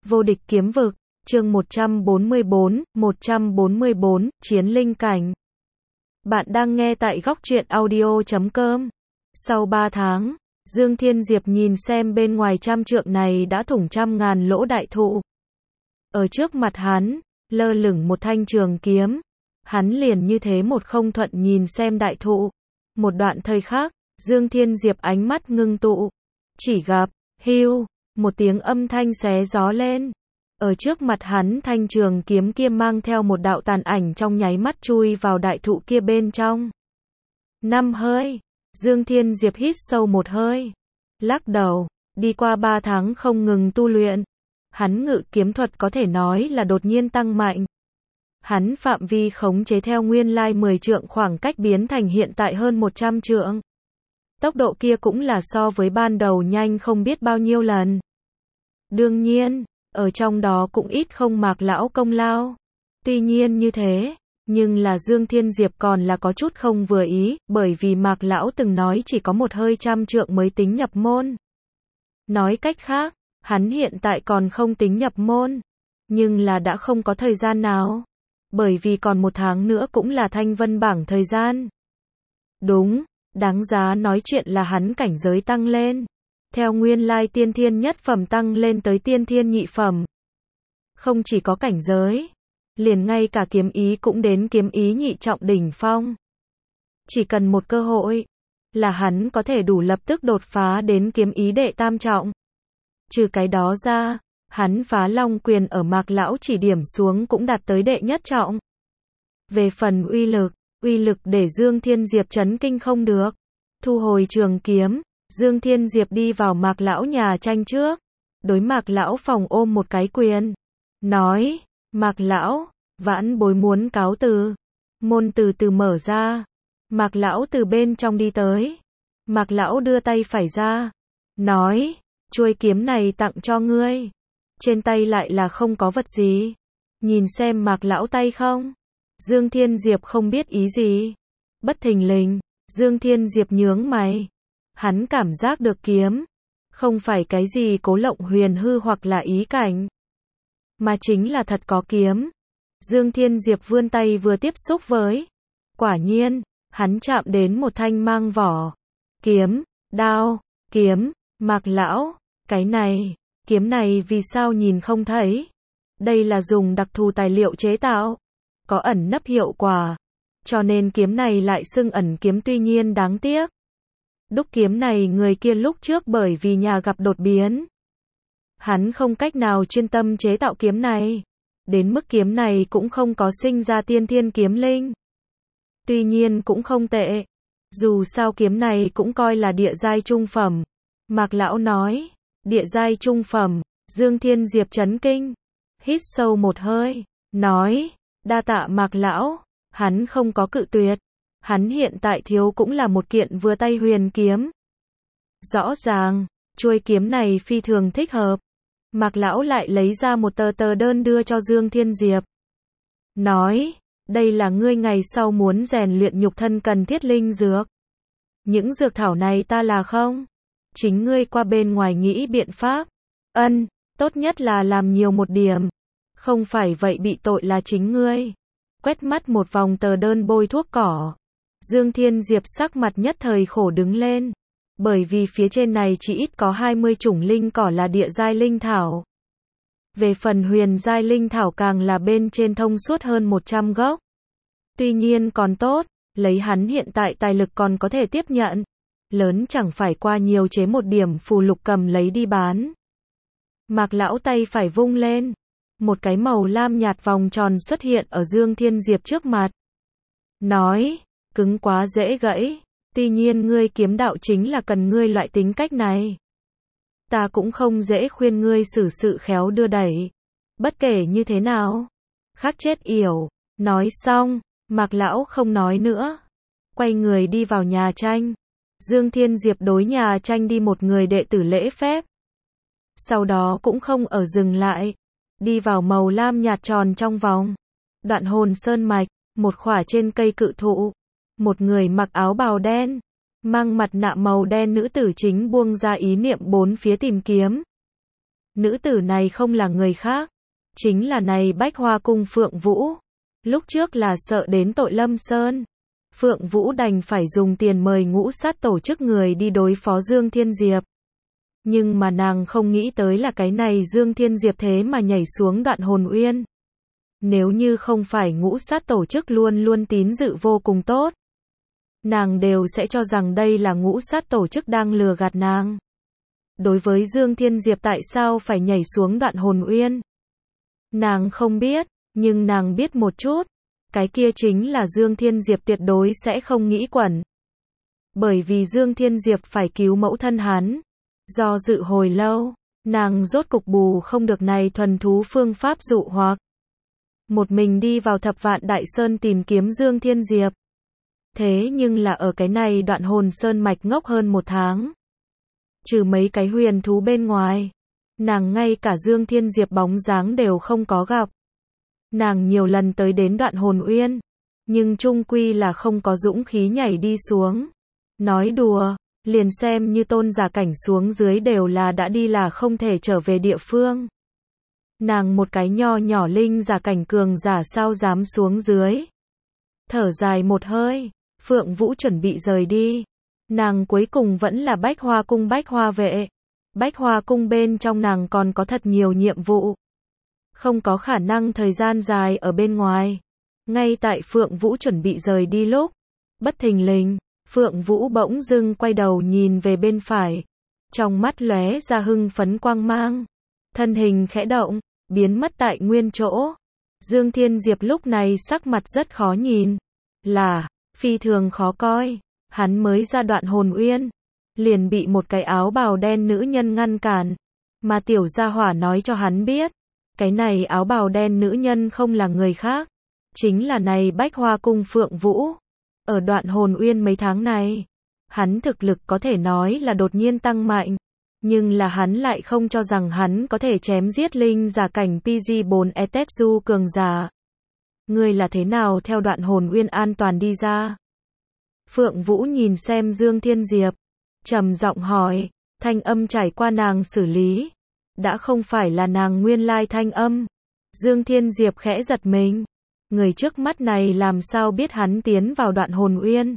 Vô địch kiếm vực, chương 144, Chiến linh cảnh. Bạn đang nghe tại góc truyện audio.com. Sau 3 tháng, Dương Thiên Diệp nhìn xem bên ngoài trăm trượng này đã thủng trăm ngàn lỗ đại thụ. Ở trước mặt hắn, lơ lửng một thanh trường kiếm. Hắn liền như thế một không thuận nhìn xem đại thụ. Một đoạn thời khắc, Dương Thiên Diệp ánh mắt ngưng tụ. Chỉ gặp, hưu, một tiếng âm thanh xé gió lên. Ở trước mặt hắn thanh trường kiếm kia mang theo một đạo tàn ảnh trong nháy mắt chui vào đại thụ kia bên trong. 5 hơi, Dương Thiên Diệp hít sâu một hơi. Lắc đầu, đi qua 3 tháng không ngừng tu luyện. Hắn ngự kiếm thuật có thể nói là đột nhiên tăng mạnh. Hắn phạm vi khống chế theo nguyên lai 10 trượng khoảng cách biến thành hiện tại hơn 100 trượng. Tốc độ kia cũng là so với ban đầu nhanh không biết bao nhiêu lần. Đương nhiên, ở trong đó cũng ít không Mạc lão công lao. Tuy nhiên như thế, nhưng là Dương Thiên Diệp còn là có chút không vừa ý, bởi vì Mạc lão từng nói chỉ có một hơi trăm trượng mới tính nhập môn. Nói cách khác, hắn hiện tại còn không tính nhập môn, nhưng là đã không có thời gian nào, bởi vì còn 1 tháng nữa cũng là thanh vân bảng thời gian. Đúng, đáng giá nói chuyện là hắn cảnh giới tăng lên. Theo nguyên lai tiên thiên nhất phẩm tăng lên tới tiên thiên nhị phẩm. Không chỉ có cảnh giới, liền ngay cả kiếm ý cũng đến kiếm ý nhị trọng đỉnh phong. Chỉ cần một cơ hội, là hắn có thể đủ lập tức đột phá đến kiếm ý đệ tam trọng. Trừ cái đó ra, hắn phá long quyền ở Mạc lão chỉ điểm xuống cũng đạt tới đệ nhất trọng. Về phần uy lực để Dương Thiên Diệp chấn kinh không được. Thu hồi trường kiếm, Dương Thiên Diệp đi vào Mạc lão nhà tranh trước, đối Mạc lão phòng ôm một cái quyền, nói, Mạc lão, vãn bối muốn cáo từ. Môn từ từ mở ra, Mạc lão từ bên trong đi tới, Mạc lão đưa tay phải ra, nói, chuôi kiếm này tặng cho ngươi. Trên tay lại là không có vật gì. Nhìn xem Mạc lão tay không? Dương Thiên Diệp không biết ý gì. Bất thình lình, Dương Thiên Diệp nhướng mày. Hắn cảm giác được kiếm, không phải cái gì cố lộng huyền hư hoặc là ý cảnh, mà chính là thật có kiếm. Dương Thiên Diệp vươn tay vừa tiếp xúc với. Quả nhiên, hắn chạm đến một thanh mang vỏ. Kiếm, đao, kiếm, Mạc lão, cái này, kiếm này vì sao nhìn không thấy? Đây là dùng đặc thù tài liệu chế tạo, có ẩn nấp hiệu quả, cho nên kiếm này lại xưng ẩn kiếm tuy nhiên đáng tiếc. Đúc kiếm này người kia lúc trước bởi vì nhà gặp đột biến. Hắn không cách nào chuyên tâm chế tạo kiếm này. Đến mức kiếm này cũng không có sinh ra tiên thiên kiếm linh. Tuy nhiên cũng không tệ. Dù sao kiếm này cũng coi là địa giai trung phẩm. Mạc lão nói, địa giai trung phẩm, Dương Thiên Diệp chấn kinh. Hít sâu một hơi, nói, đa tạ Mạc lão, hắn không có cự tuyệt. Hắn hiện tại thiếu cũng là một kiện vừa tay huyền kiếm. Rõ ràng, chuôi kiếm này phi thường thích hợp. Mạc lão lại lấy ra một tờ đơn đưa cho Dương Thiên Diệp. Nói, đây là ngươi ngày sau muốn rèn luyện nhục thân cần thiết linh dược. Những dược thảo này ta là không. Chính ngươi qua bên ngoài nghĩ biện pháp. Tốt nhất là làm nhiều một điểm. Không phải vậy bị tội là chính ngươi. Quét mắt một vòng tờ đơn bôi thuốc cỏ. Dương Thiên Diệp sắc mặt nhất thời khổ đứng lên. Bởi vì phía trên này chỉ ít có 20 chủng linh cỏ là địa giai linh thảo. Về phần huyền giai linh thảo càng là bên trên thông suốt hơn 100 gốc. Tuy nhiên còn tốt, lấy hắn hiện tại tài lực còn có thể tiếp nhận. Lớn chẳng phải qua nhiều chế một điểm phù lục cầm lấy đi bán. Mạc lão tay phải vung lên. Một cái màu lam nhạt vòng tròn xuất hiện ở Dương Thiên Diệp trước mặt. Nói, cứng quá dễ gãy. Tuy nhiên ngươi kiếm đạo chính là cần ngươi loại tính cách này. Ta cũng không dễ khuyên ngươi xử sự khéo đưa đẩy. Bất kể như thế nào. Khắc chết yểu. Nói xong, Mạc lão không nói nữa. Quay người đi vào nhà tranh. Dương Thiên Diệp đối nhà tranh đi một người đệ tử lễ phép. Sau đó cũng không ở dừng lại. Đi vào màu lam nhạt tròn trong vòng. Đoạn hồn sơn mạch, một khỏa trên cây cự thụ. Một người mặc áo bào đen, mang mặt nạ màu đen nữ tử chính buông ra ý niệm bốn phía tìm kiếm. Nữ tử này không là người khác, chính là này Bách Hoa Cung Phượng Vũ. Lúc trước là sợ đến tội Lâm Sơn, Phượng Vũ đành phải dùng tiền mời ngũ sát tổ chức người đi đối phó Dương Thiên Diệp. Nhưng mà nàng không nghĩ tới là cái này Dương Thiên Diệp thế mà nhảy xuống Đoạn Hồn Uyên. Nếu như không phải ngũ sát tổ chức luôn luôn tín dự vô cùng tốt, nàng đều sẽ cho rằng đây là ngũ sát tổ chức đang lừa gạt nàng. Đối với Dương Thiên Diệp tại sao phải nhảy xuống Đoạn Hồn Uyên, nàng không biết, nhưng nàng biết một chút, cái kia chính là Dương Thiên Diệp tuyệt đối sẽ không nghĩ quẩn. Bởi vì Dương Thiên Diệp phải cứu mẫu thân hắn. Do dự hồi lâu, nàng rốt cục bù không được này thuần thú phương pháp dụ hoặc. Một mình đi vào Thập Vạn Đại Sơn tìm kiếm Dương Thiên Diệp. Thế nhưng là ở cái này Đoạn Hồn Sơn mạch ngốc hơn 1 tháng. Trừ mấy cái huyền thú bên ngoài, nàng ngay cả Dương Thiên Diệp bóng dáng đều không có gặp. Nàng nhiều lần tới đến Đoạn Hồn Uyên, nhưng chung quy là không có dũng khí nhảy đi xuống. Nói đùa, liền xem như tôn giả cảnh xuống dưới đều là đã đi là không thể trở về địa phương. Nàng một cái nho nhỏ linh giả cảnh cường giả sao dám xuống dưới. Thở dài một hơi, Phượng Vũ chuẩn bị rời đi. Nàng cuối cùng vẫn là Bách Hoa Cung Bách Hoa vệ. Bách Hoa Cung bên trong nàng còn có thật nhiều nhiệm vụ. Không có khả năng thời gian dài ở bên ngoài. Ngay tại Phượng Vũ chuẩn bị rời đi lúc, bất thình lình, Phượng Vũ bỗng dưng quay đầu nhìn về bên phải. Trong mắt lóe ra hưng phấn quang mang. Thân hình khẽ động, biến mất tại nguyên chỗ. Dương Thiên Diệp lúc này sắc mặt rất khó nhìn. Là, phi thường khó coi. Hắn mới ra Đoạn Hồn Uyên, liền bị một cái áo bào đen nữ nhân ngăn cản. Mà tiểu gia hỏa nói cho hắn biết, cái này áo bào đen nữ nhân không là người khác, chính là này Bách Hoa Cung Phượng Vũ. Ở Đoạn Hồn Uyên mấy tháng này, hắn thực lực có thể nói là đột nhiên tăng mạnh, nhưng là hắn lại không cho rằng hắn có thể chém giết linh giả cảnh PG4 Etetsu cường giả. Ngươi là thế nào theo Đoạn Hồn Uyên an toàn đi ra? Phượng Vũ nhìn xem Dương Thiên Diệp, trầm giọng hỏi, thanh âm trải qua nàng xử lý, đã không phải là nàng nguyên lai thanh âm. Dương Thiên Diệp khẽ giật mình, người trước mắt này làm sao biết hắn tiến vào Đoạn Hồn Uyên?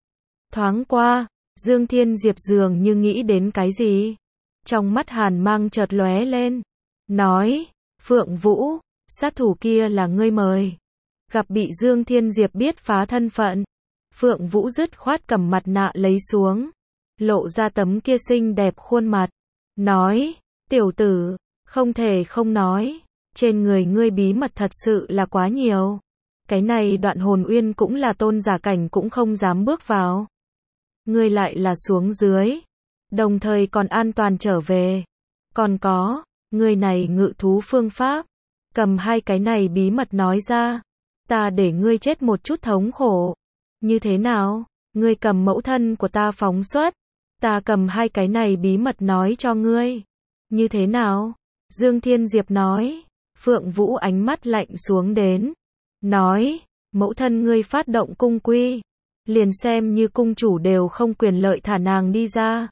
Thoáng qua, Dương Thiên Diệp dường như nghĩ đến cái gì, trong mắt hàn mang chợt lóe lên, nói, Phượng Vũ, sát thủ kia là ngươi mời. Gặp bị Dương Thiên Diệp biết phá thân phận, Phượng Vũ dứt khoát cầm mặt nạ lấy xuống, lộ ra tấm kia xinh đẹp khuôn mặt, nói, tiểu tử, không thể không nói, trên người ngươi bí mật thật sự là quá nhiều. Cái này Đoạn Hồn Uyên cũng là tôn giả cảnh cũng không dám bước vào. Ngươi lại là xuống dưới, đồng thời còn an toàn trở về. Còn có, ngươi này ngự thú phương pháp, cầm hai cái này bí mật nói ra, ta để ngươi chết một chút thống khổ. Như thế nào? Ngươi cầm mẫu thân của ta phóng xuất, ta cầm hai cái này bí mật nói cho ngươi. Như thế nào? Dương Thiên Diệp nói. Phượng Vũ ánh mắt lạnh xuống đến, nói, mẫu thân ngươi phát động cung quy, liền xem như cung chủ đều không quyền lợi thả nàng đi ra.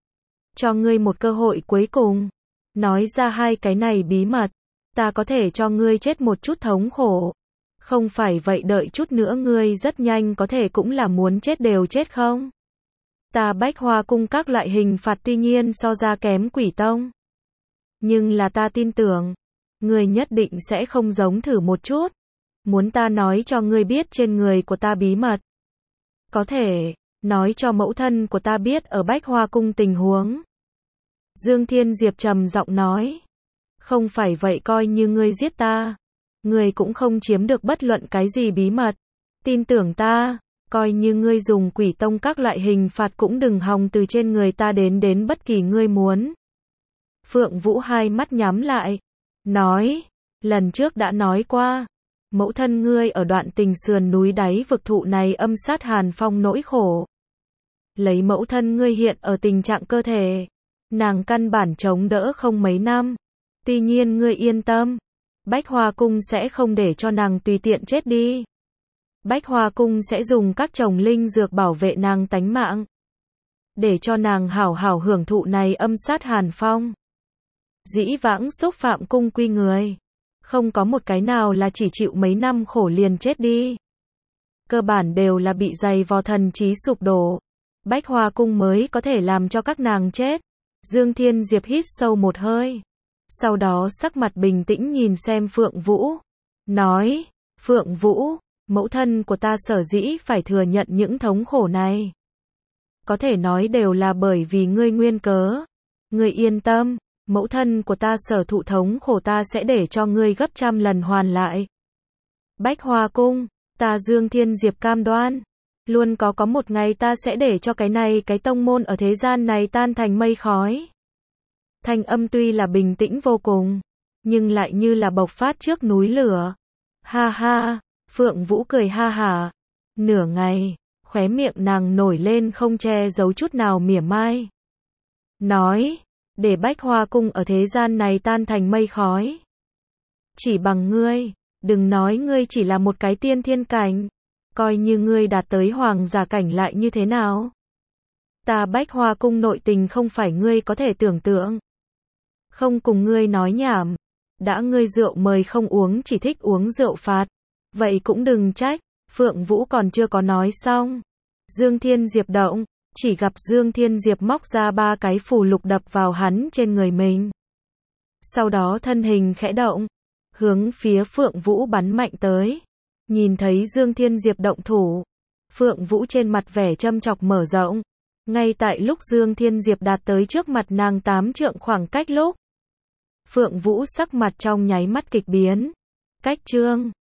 Cho ngươi một cơ hội cuối cùng, nói ra hai cái này bí mật, ta có thể cho ngươi chết một chút thống khổ. Không phải vậy đợi chút nữa ngươi rất nhanh có thể cũng là muốn chết đều chết không? Ta Bách Hoa Cung các loại hình phạt tuy nhiên so ra kém Quỷ Tông. Nhưng là ta tin tưởng, ngươi nhất định sẽ không giống thử một chút. Muốn ta nói cho ngươi biết trên người của ta bí mật. Có thể, nói cho mẫu thân của ta biết ở Bách Hoa Cung tình huống. Dương Thiên Diệp trầm giọng nói. Không phải vậy coi như ngươi giết ta, ngươi cũng không chiếm được bất luận cái gì bí mật. Tin tưởng ta, coi như ngươi dùng Quỷ Tông các loại hình phạt cũng đừng hòng từ trên người ta đến bất kỳ ngươi muốn. Phượng Vũ hai mắt nhắm lại, nói, lần trước đã nói qua, mẫu thân ngươi ở Đoạn Tình sườn núi đáy vực thụ này âm sát hàn phong nỗi khổ. Lấy mẫu thân ngươi hiện ở tình trạng cơ thể, nàng căn bản chống đỡ không mấy năm. Tuy nhiên ngươi yên tâm, Bách Hoa Cung sẽ không để cho nàng tùy tiện chết đi. Bách Hoa Cung sẽ dùng các chồng linh dược bảo vệ nàng tánh mạng, để cho nàng hảo hảo hưởng thụ này âm sát hàn phong. dĩ vãng xúc phạm cung quy người. Không có một cái nào là chỉ chịu mấy năm khổ liền chết đi. Cơ bản đều là bị dày vò thần trí sụp đổ. Bách Hoa Cung mới có thể làm cho các nàng chết. Dương Thiên Diệp hít sâu một hơi. Sau đó sắc mặt bình tĩnh nhìn xem Phượng Vũ. Nói, Phượng Vũ, mẫu thân của ta sở dĩ phải thừa nhận những thống khổ này. Có thể nói đều là bởi vì ngươi nguyên cớ. Ngươi yên tâm, mẫu thân của ta sở thụ thống khổ ta sẽ để cho ngươi gấp trăm lần hoàn lại. Bách Hoa Cung, ta Dương Thiên Diệp cam đoan. Luôn có một ngày ta sẽ để cho cái tông môn ở thế gian này tan thành mây khói. Thanh âm tuy là bình tĩnh vô cùng, nhưng lại như là bộc phát trước núi lửa. Ha ha, Phượng Vũ cười ha hả. Nửa ngày, khóe miệng nàng nổi lên không che giấu chút nào mỉa mai. Nói, để Bách Hoa Cung ở thế gian này tan thành mây khói. Chỉ bằng ngươi, đừng nói ngươi chỉ là một cái tiên thiên cảnh. Coi như ngươi đạt tới hoàng giả cảnh lại như thế nào? Ta Bách Hoa Cung nội tình không phải ngươi có thể tưởng tượng. Không cùng ngươi nói nhảm. Đã ngươi rượu mời không uống chỉ thích uống rượu phạt. Vậy cũng đừng trách. Phượng Vũ còn chưa có nói xong. Dương Thiên Diệp động. Chỉ gặp Dương Thiên Diệp móc ra 3 cái phù lục đập vào hắn trên người mình. Sau đó thân hình khẽ động. Hướng phía Phượng Vũ bắn mạnh tới. Nhìn thấy Dương Thiên Diệp động thủ. Phượng Vũ trên mặt vẻ châm chọc mở rộng. Ngay tại lúc Dương Thiên Diệp đạt tới trước mặt nàng 8 trượng khoảng cách lúc. Phượng Vũ sắc mặt trong nháy mắt kịch biến. Cách trương.